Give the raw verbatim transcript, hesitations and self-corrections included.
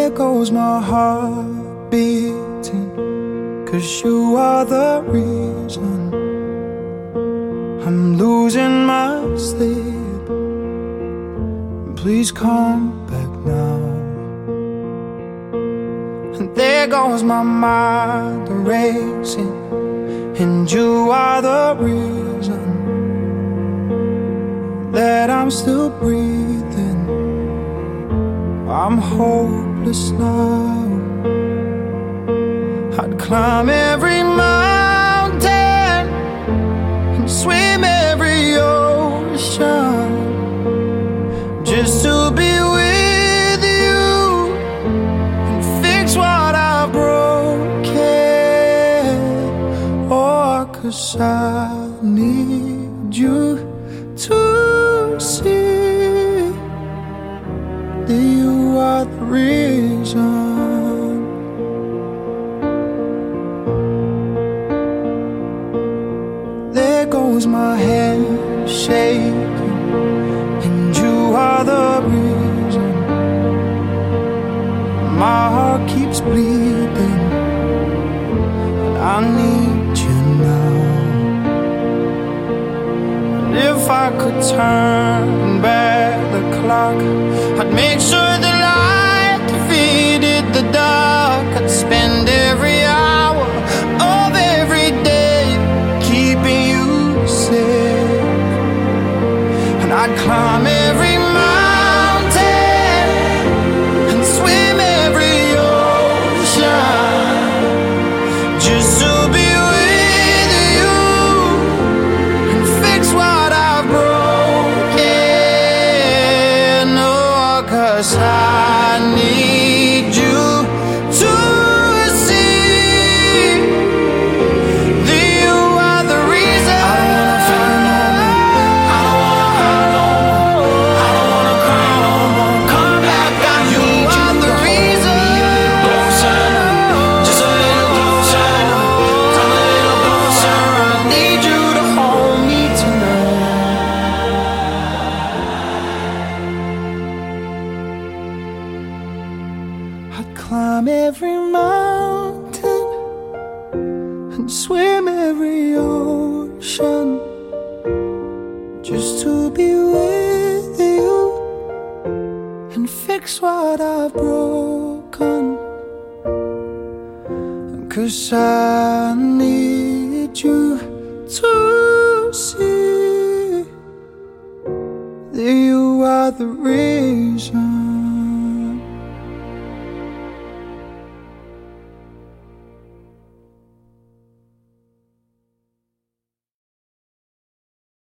there goes my heart beating, 'cause you are the reason I'm losing my sleep. Please come back now. And there goes my mind racing, and you are the reason that I'm still breathing. I'm hopeless now. I'd climb every mountain and swim every ocean just to be with you and fix what I've broken. Oh, 'cause I need you to see that you are the reason. There goes my hand shaking, and you are the reason. My heart keeps bleeding, and I need you now. And if I could turn back the clock, I'd make sure the light defeated the dark. I'd spend every hour of every day keeping you safe, and I'd climb every mountain and swim every ocean just to be with you and fix what I've broken. Oh, 'cause I need you to see that you are the reason. I don't wanna fight no more. I don't wanna hurt no more. I don't wanna cry no more. Come back, I need you. You are the reason. Closer, just a little closer. Come a little closer. I need you to hold me tonight. I'd climb every mountain and swim every ocean just to be with you and fix what I've broken. 'Cause I need you to see that you are the reason.